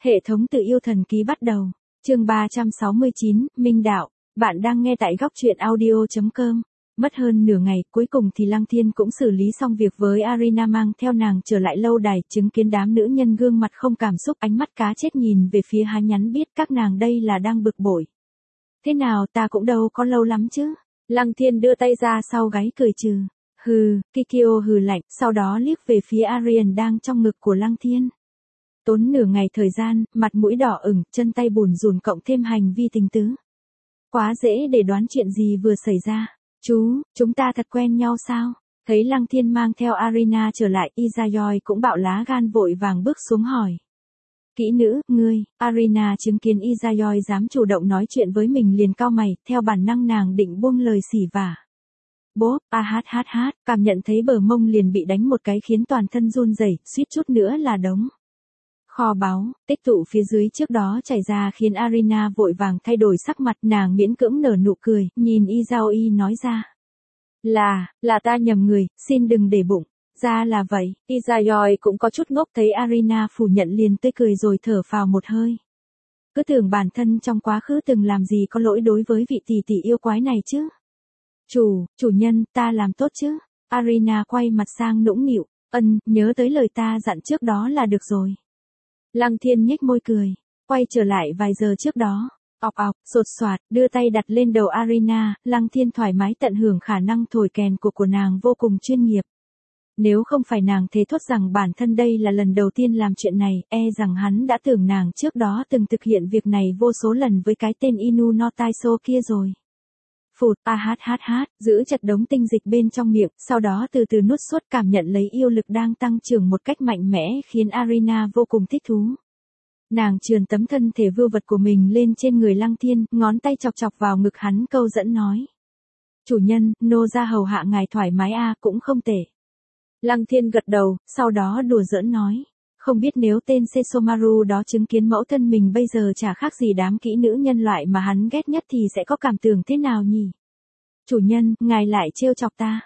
Hệ thống tự yêu thần ký bắt đầu. Chương 369, Minh Đạo. Bạn đang nghe tại góc truyện audio.com. Mất hơn nửa ngày, cuối cùng thì Lăng Thiên cũng xử lý xong việc với Arina, mang theo nàng trở lại lâu đài, chứng kiến đám nữ nhân gương mặt không cảm xúc, ánh mắt cá chết nhìn về phía Há Nhắn, biết các nàng đây là đang bực bội. Thế nào, ta cũng đâu có lâu lắm chứ. Lăng Thiên đưa tay ra sau gáy cười trừ. Hừ, Kikyo hừ lạnh, sau đó liếc về phía Arian đang trong ngực của Lăng Thiên. Tốn nửa ngày thời gian, mặt mũi đỏ ửng, chân tay bùn rùn cộng thêm hành vi tình tứ. Quá dễ để đoán chuyện gì vừa xảy ra. Chúng ta thật quen nhau sao? Thấy Lăng Thiên mang theo Arina trở lại, Izayoi cũng bạo lá gan vội vàng bước xuống hỏi. Kỹ nữ, ngươi. Arina chứng kiến Izayoi dám chủ động nói chuyện với mình liền cau mày, theo bản năng nàng định buông lời xỉ vả. Bốp, cảm nhận thấy bờ mông liền bị đánh một cái khiến toàn thân run rẩy, suýt chút nữa là đống kho báu, tích tụ phía dưới trước đó chảy ra khiến Arina vội vàng thay đổi sắc mặt, nàng miễn cưỡng nở nụ cười, nhìn Izayoi nói ra. Là ta nhầm người, xin đừng để bụng. Ra là vậy, Izayoi cũng có chút ngốc, thấy Arina phủ nhận liền tươi cười rồi thở phào một hơi. Cứ tưởng bản thân trong quá khứ từng làm gì có lỗi đối với vị tỷ tỷ yêu quái này chứ. Chủ nhân, ta làm tốt chứ. Arina quay mặt sang nũng nịu, nhớ tới lời ta dặn trước đó là được rồi. Lăng Thiên nhếch môi cười, quay trở lại vài giờ trước đó. Sột soạt, đưa tay đặt lên đầu Arina, Lăng Thiên thoải mái tận hưởng khả năng thổi kèn của nàng vô cùng chuyên nghiệp. Nếu không phải nàng thề thốt rằng bản thân đây là lần đầu tiên làm chuyện này, rằng hắn đã tưởng nàng trước đó từng thực hiện việc này vô số lần với cái tên Inu no Taiso kia rồi. Phụt, giữ chặt đống tinh dịch bên trong miệng, sau đó từ từ nuốt suốt, cảm nhận lấy yêu lực đang tăng trưởng một cách mạnh mẽ khiến Arina vô cùng thích thú. Nàng trườn tấm thân thể vưu vật của mình lên trên người Lăng Thiên, ngón tay chọc chọc vào ngực hắn câu dẫn nói. Chủ nhân, nô ra hầu hạ ngài thoải mái cũng không tệ. Lăng Thiên gật đầu, sau đó đùa giỡn nói. Không biết nếu tên Sesomaru đó chứng kiến mẫu thân mình bây giờ chả khác gì đám kỹ nữ nhân loại mà hắn ghét nhất thì sẽ có cảm tưởng thế nào nhỉ? Chủ nhân, ngài lại trêu chọc ta.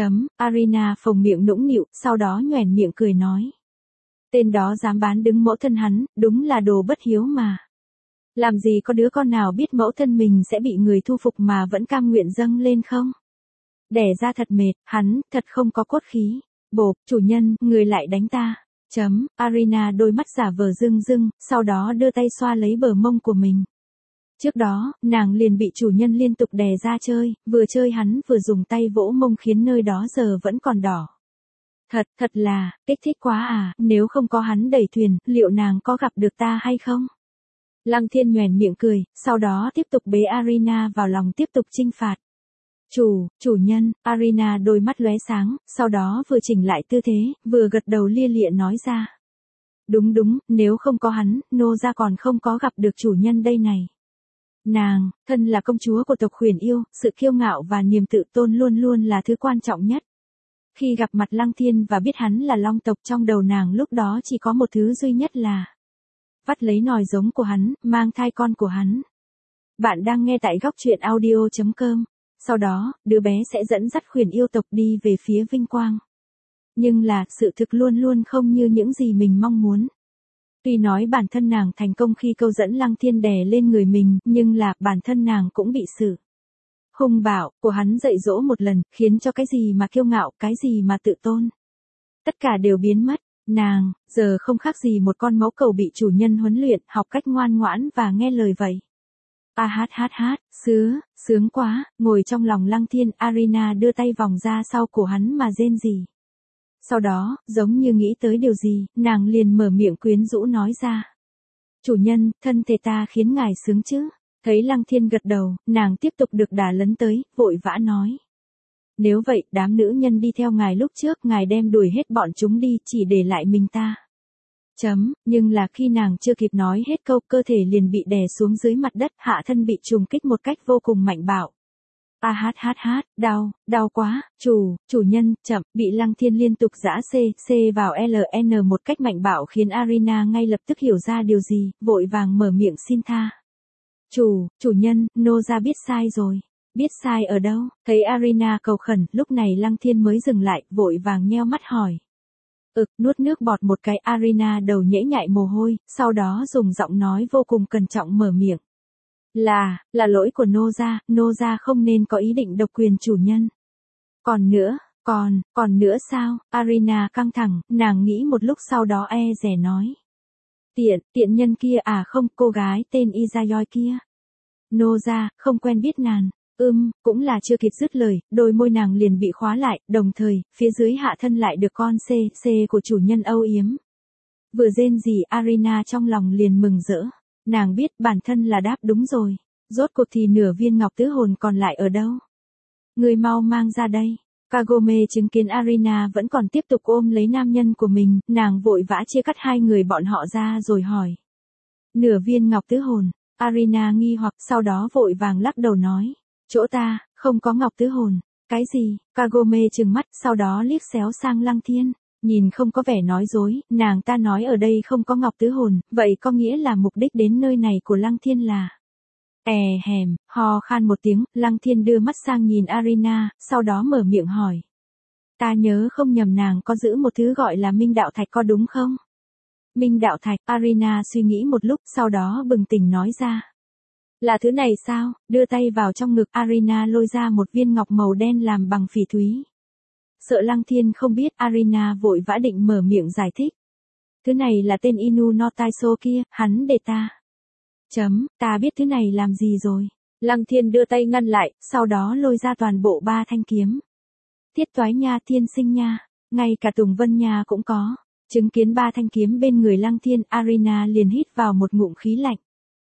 Arina phồng miệng nũng nịu, sau đó nhoẻn miệng cười nói. Tên đó dám bán đứng mẫu thân hắn, đúng là đồ bất hiếu mà. Làm gì có đứa con nào biết mẫu thân mình sẽ bị người thu phục mà vẫn cam nguyện dâng lên không? Đẻ ra thật mệt, hắn, thật không có cốt khí. Bộp, chủ nhân, người lại đánh ta. Arina đôi mắt giả vờ rưng rưng, sau đó đưa tay xoa lấy bờ mông của mình. Trước đó, nàng liền bị chủ nhân liên tục đè ra chơi, vừa chơi hắn vừa dùng tay vỗ mông khiến nơi đó giờ vẫn còn đỏ. Thật là, kích thích quá nếu không có hắn đẩy thuyền, liệu nàng có gặp được ta hay không? Lăng Thiên nhoẻn miệng cười, sau đó tiếp tục bế Arina vào lòng tiếp tục chinh phạt. Chủ nhân, Arina đôi mắt lóe sáng, sau đó vừa chỉnh lại tư thế, vừa gật đầu lia lịa nói ra. Đúng, nếu không có hắn, nô gia còn không có gặp được chủ nhân đây này. Nàng, thân là công chúa của tộc Huyền Yêu, sự kiêu ngạo và niềm tự tôn luôn luôn là thứ quan trọng nhất. Khi gặp mặt Lăng Thiên và biết hắn là Long tộc, trong đầu nàng lúc đó chỉ có một thứ duy nhất là vắt lấy nòi giống của hắn, mang thai con của hắn. Bạn đang nghe tại góc truyện audio.com. Sau đó, đứa bé sẽ dẫn dắt Huyền Yêu tộc đi về phía vinh quang. Nhưng là, sự thực luôn luôn không như những gì mình mong muốn. Tuy nói bản thân nàng thành công khi câu dẫn Lăng Thiên đè lên người mình, nhưng là, bản thân nàng cũng bị sự hung bạo của hắn dạy dỗ một lần, khiến cho cái gì mà kiêu ngạo, cái gì mà tự tôn. Tất cả đều biến mất. Nàng, giờ không khác gì một con mẫu cầu bị chủ nhân huấn luyện, học cách ngoan ngoãn và nghe lời vậy. Sướng quá, ngồi trong lòng Lăng Thiên, Arina đưa tay vòng ra sau cổ hắn mà rên rỉ. Sau đó, giống như nghĩ tới điều gì, nàng liền mở miệng quyến rũ nói ra. Chủ nhân, thân thể ta khiến ngài sướng chứ? Thấy Lăng Thiên gật đầu, nàng tiếp tục được đà lấn tới, vội vã nói. Nếu vậy, đám nữ nhân đi theo ngài lúc trước, ngài đem đuổi hết bọn chúng đi, chỉ để lại mình ta. Nhưng là khi nàng chưa kịp nói hết câu, cơ thể liền bị đè xuống dưới mặt đất, hạ thân bị trùng kích một cách vô cùng mạnh bạo. Đau quá, chủ nhân, chậm, bị Lăng Thiên liên tục giã C vào LN một cách mạnh bạo khiến Arina ngay lập tức hiểu ra điều gì, vội vàng mở miệng xin tha. Chủ nhân, nô gia biết sai rồi. Biết sai ở đâu? Thấy Arina cầu khẩn, lúc này Lăng Thiên mới dừng lại, vội vàng nheo mắt hỏi. Nuốt nước bọt một cái, Arina đầu nhễ nhại mồ hôi, sau đó dùng giọng nói vô cùng cẩn trọng mở miệng. Là lỗi của Nô gia không nên có ý định độc quyền chủ nhân. Còn nữa sao? Arina căng thẳng, nàng nghĩ một lúc sau đó e dè nói. Tiện nhân kia à, không, cô gái tên Izayoi kia. Nô gia, không quen biết nàng. Cũng là chưa kịp dứt lời, đôi môi nàng liền bị khóa lại, đồng thời, phía dưới hạ thân lại được con C của chủ nhân âu yếm. Vừa rên rỉ, Arina trong lòng liền mừng rỡ. Nàng biết bản thân là đáp đúng rồi. Rốt cuộc thì nửa viên ngọc tứ hồn còn lại ở đâu? Người mau mang ra đây. Kagome chứng kiến Arina vẫn còn tiếp tục ôm lấy nam nhân của mình, nàng vội vã chia cắt hai người bọn họ ra rồi hỏi. Nửa viên ngọc tứ hồn, Arina nghi hoặc sau đó vội vàng lắc đầu nói. Chỗ ta, không có ngọc tứ hồn. Cái gì? Kagome trừng mắt, sau đó liếc xéo sang Lăng Thiên. Nhìn không có vẻ nói dối, nàng ta nói ở đây không có ngọc tứ hồn, vậy có nghĩa là mục đích đến nơi này của Lăng Thiên là... ho khan một tiếng, Lăng Thiên đưa mắt sang nhìn Arina, sau đó mở miệng hỏi. Ta nhớ không nhầm nàng có giữ một thứ gọi là Minh Đạo Thạch có đúng không? Minh Đạo Thạch, Arina suy nghĩ một lúc, sau đó bừng tỉnh nói ra. Là thứ này sao? Đưa tay vào trong ngực, Arina lôi ra một viên ngọc màu đen làm bằng phỉ thúy. Sợ Lăng Thiên không biết, Arina vội vã định mở miệng giải thích. Thứ này là tên Inu no Taiso kia, hắn để ta. Ta biết thứ này làm gì rồi. Lăng Thiên đưa tay ngăn lại, sau đó lôi ra toàn bộ 3 thanh kiếm. Thiết Toái Nha, Thiên Sinh Nha, ngay cả Tùng Vân Nha cũng có. Chứng kiến 3 thanh kiếm bên người Lăng Thiên, Arina liền hít vào một ngụm khí lạnh.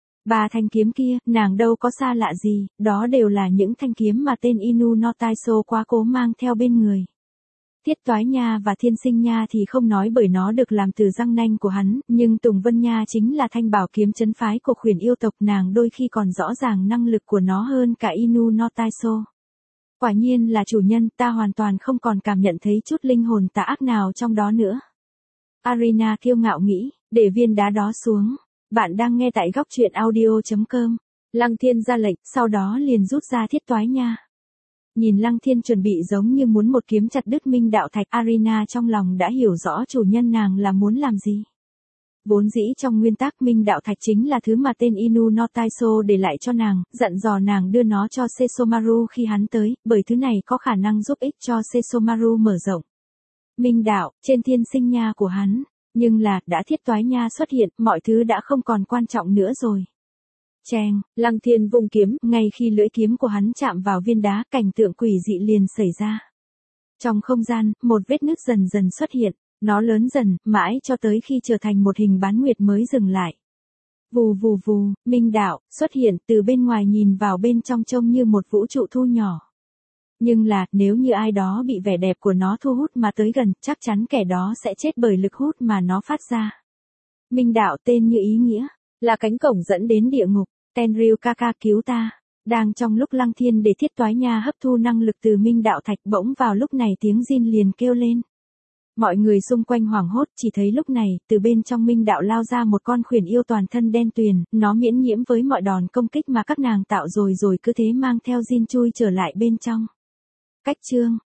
3 thanh kiếm kia, nàng đâu có xa lạ gì, đó đều là những thanh kiếm mà tên Inu no Taiso quá cố mang theo bên người. Thiết Toái Nha và Thiên Sinh Nha thì không nói bởi nó được làm từ răng nanh của hắn, nhưng Tùng Vân Nha chính là thanh bảo kiếm trấn phái của khuyển yêu tộc, nàng đôi khi còn rõ ràng năng lực của nó hơn cả Inu no Taiso. Quả nhiên là chủ nhân, ta hoàn toàn không còn cảm nhận thấy chút linh hồn tà ác nào trong đó nữa. Arina kiêu ngạo nghĩ, để viên đá đó xuống. Bạn đang nghe tại góc truyện audio.com. Lăng Thiên ra lệnh, sau đó liền rút ra Thiết Toái Nha. Nhìn Lăng Thiên chuẩn bị giống như muốn một kiếm chặt đứt Minh Đạo Thạch, Arina trong lòng đã hiểu rõ chủ nhân nàng là muốn làm gì. Vốn dĩ trong nguyên tắc Minh Đạo Thạch chính là thứ mà tên Inu no Taiso để lại cho nàng, dặn dò nàng đưa nó cho Sesomaru khi hắn tới, bởi thứ này có khả năng giúp ích cho Sesomaru mở rộng Minh Đạo trên Thiên Sinh Nha của hắn. Nhưng đã Thiết Toái Nha xuất hiện, mọi thứ đã không còn quan trọng nữa rồi. Cheng, Lăng Thiên vung kiếm, ngay khi lưỡi kiếm của hắn chạm vào viên đá, cảnh tượng quỷ dị liền xảy ra. Trong không gian, một vết nứt dần dần xuất hiện, nó lớn dần, mãi cho tới khi trở thành một hình bán nguyệt mới dừng lại. Vù vù vù, Minh Đạo xuất hiện, từ bên ngoài nhìn vào bên trong trông như một vũ trụ thu nhỏ. Nhưng nếu như ai đó bị vẻ đẹp của nó thu hút mà tới gần, chắc chắn kẻ đó sẽ chết bởi lực hút mà nó phát ra. Minh Đạo tên như ý nghĩa, là cánh cổng dẫn đến địa ngục. Tenryu Kaka cứu ta. Đang trong lúc Lăng Thiên để Thiết Toái Nha hấp thu năng lực từ Minh Đạo Thạch, bỗng vào lúc này tiếng Jin liền kêu lên. Mọi người xung quanh hoảng hốt, chỉ thấy lúc này, từ bên trong Minh Đạo lao ra một con khuyển yêu toàn thân đen tuyền, nó miễn nhiễm với mọi đòn công kích mà các nàng tạo rồi cứ thế mang theo Jin chui trở lại bên trong. Cách chương